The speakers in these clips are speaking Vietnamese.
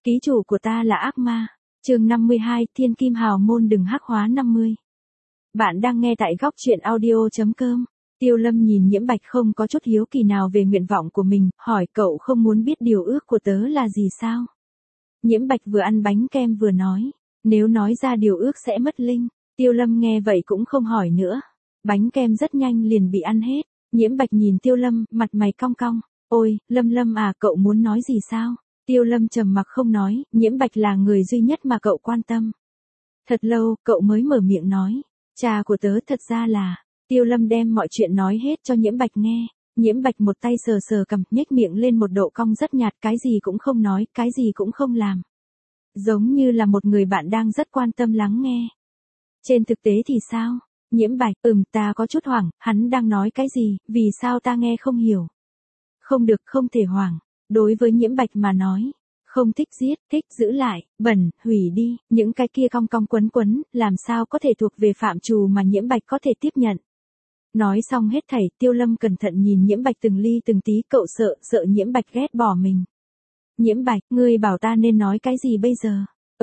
Ký chủ của ta là ác ma. Chương 52, Thiên Kim Hào Môn đừng hắc hóa 50. Bạn đang nghe tại góc truyện audio.com. Tiêu Lâm nhìn Nhiễm Bạch không có chút hiếu kỳ nào về nguyện vọng của mình, hỏi cậu không muốn biết điều ước của tớ là gì sao? Nhiễm Bạch vừa ăn bánh kem vừa nói, nếu nói ra điều ước sẽ mất linh. Tiêu Lâm nghe vậy cũng không hỏi nữa. Bánh kem rất nhanh liền bị ăn hết. Nhiễm Bạch nhìn Tiêu Lâm, mặt mày cong cong. Ôi, Lâm à, cậu muốn nói gì sao? Tiêu Lâm trầm mặc không nói, Nhiễm Bạch là người duy nhất mà cậu quan tâm. Thật lâu, cậu mới mở miệng nói. Cha của tớ thật ra là... Tiêu Lâm đem mọi chuyện nói hết cho Nhiễm Bạch nghe. Nhiễm Bạch một tay sờ sờ cằm, nhếch miệng lên một độ cong rất nhạt, cái gì cũng không nói, cái gì cũng không làm. Giống như là một người bạn đang rất quan tâm lắng nghe. Trên thực tế thì sao? Nhiễm Bạch, ta có chút hoảng, hắn đang nói cái gì, vì sao ta nghe không hiểu? Không được, không thể hoảng. Đối với Nhiễm Bạch mà nói, không thích giết, thích giữ lại, bẩn, hủy đi, những cái kia cong cong quấn quấn, làm sao có thể thuộc về phạm trù mà Nhiễm Bạch có thể tiếp nhận. Nói xong hết thảy, Tiêu Lâm cẩn thận nhìn Nhiễm Bạch từng ly từng tí, cậu sợ Nhiễm Bạch ghét bỏ mình. Nhiễm Bạch, ngươi bảo ta nên nói cái gì bây giờ?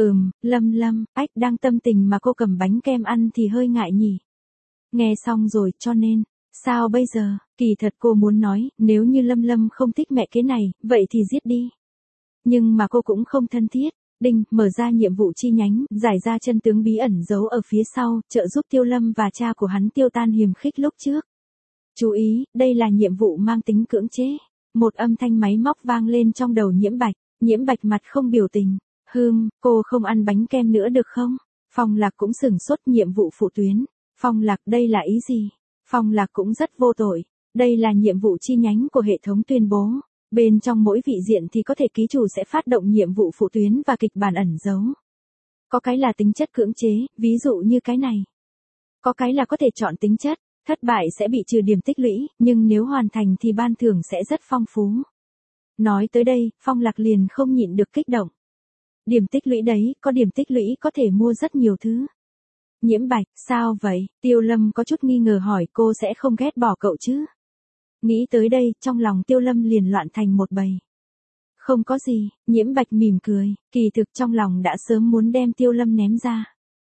Lâm, ách, đang tâm tình mà cô cầm bánh kem ăn thì hơi ngại nhỉ. Nghe xong rồi, cho nên, sao bây giờ? Kỳ thật cô muốn nói, nếu như Lâm không thích mẹ kế này, vậy thì giết đi. Nhưng mà cô cũng không thân thiết. Đinh, mở ra nhiệm vụ chi nhánh, giải ra chân tướng bí ẩn giấu ở phía sau, trợ giúp Tiêu Lâm và cha của hắn tiêu tan hiềm khích lúc trước. Chú ý, đây là nhiệm vụ mang tính cưỡng chế. Một âm thanh máy móc vang lên trong đầu Nhiễm Bạch. Nhiễm Bạch mặt không biểu tình. Cô không ăn bánh kem nữa được không? Phong Lạc cũng sửng sốt, nhiệm vụ phụ tuyến. Phong Lạc, đây là ý gì? Phong Lạc cũng rất vô tội. Đây là nhiệm vụ chi nhánh của hệ thống tuyên bố. Bên trong mỗi vị diện thì có thể ký chủ sẽ phát động nhiệm vụ phụ tuyến và kịch bản ẩn giấu. Có cái là tính chất cưỡng chế, ví dụ như cái này. Có cái là có thể chọn tính chất, thất bại sẽ bị trừ điểm tích lũy, nhưng nếu hoàn thành thì ban thưởng sẽ rất phong phú. Nói tới đây, Phong Lạc liền không nhịn được kích động. Điểm tích lũy đấy, có điểm tích lũy có thể mua rất nhiều thứ. Nhiễm Bạch, sao vậy? Tiêu Lâm có chút nghi ngờ hỏi, cô sẽ không ghét bỏ cậu chứ? Nghĩ tới đây, trong lòng Tiêu Lâm liền loạn thành một bầy. Không có gì, Nhiễm Bạch mỉm cười, kỳ thực trong lòng đã sớm muốn đem Tiêu Lâm ném ra.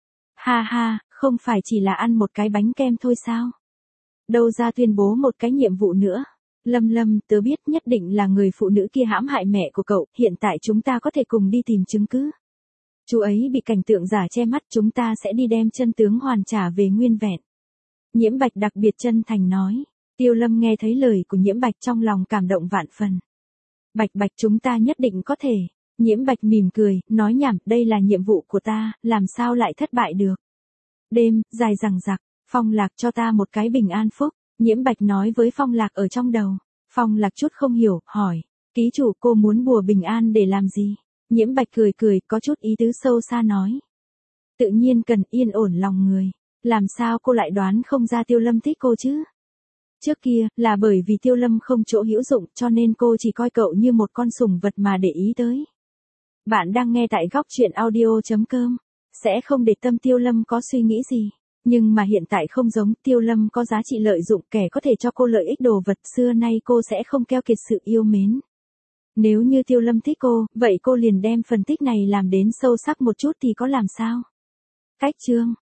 Ha, không phải chỉ là ăn một cái bánh kem thôi sao? Đâu ra tuyên bố một cái nhiệm vụ nữa. Lâm, tớ biết nhất định là người phụ nữ kia hãm hại mẹ của cậu, hiện tại chúng ta có thể cùng đi tìm chứng cứ. Chú ấy bị cảnh tượng giả che mắt, chúng ta sẽ đi đem chân tướng hoàn trả về nguyên vẹn. Nhiễm Bạch đặc biệt chân thành nói. Tiêu Lâm nghe thấy lời của Nhiễm Bạch trong lòng cảm động vạn phần. Bạch, chúng ta nhất định có thể. Nhiễm Bạch mỉm cười, nói nhảm, đây là nhiệm vụ của ta, làm sao lại thất bại được. Đêm, dài dằng dặc, Phong Lạc cho ta một cái bình an phúc. Nhiễm Bạch nói với Phong Lạc ở trong đầu. Phong Lạc chút không hiểu, hỏi, ký chủ, cô muốn bùa bình an để làm gì? Nhiễm Bạch cười, có chút ý tứ sâu xa nói. Tự nhiên cần yên ổn lòng người. Làm sao cô lại đoán không ra Tiêu Lâm thích cô chứ? Trước kia, là bởi vì Tiêu Lâm không chỗ hữu dụng cho nên cô chỉ coi cậu như một con sủng vật mà để ý tới. Bạn đang nghe tại góc truyện audio.com. Sẽ không để tâm Tiêu Lâm có suy nghĩ gì. Nhưng mà hiện tại không giống, Tiêu Lâm có giá trị lợi dụng, kẻ có thể cho cô lợi ích đồ vật, xưa nay cô sẽ không keo kiệt sự yêu mến. Nếu như Tiêu Lâm thích cô, vậy cô liền đem phần thích này làm đến sâu sắc một chút thì có làm sao? Cách chương.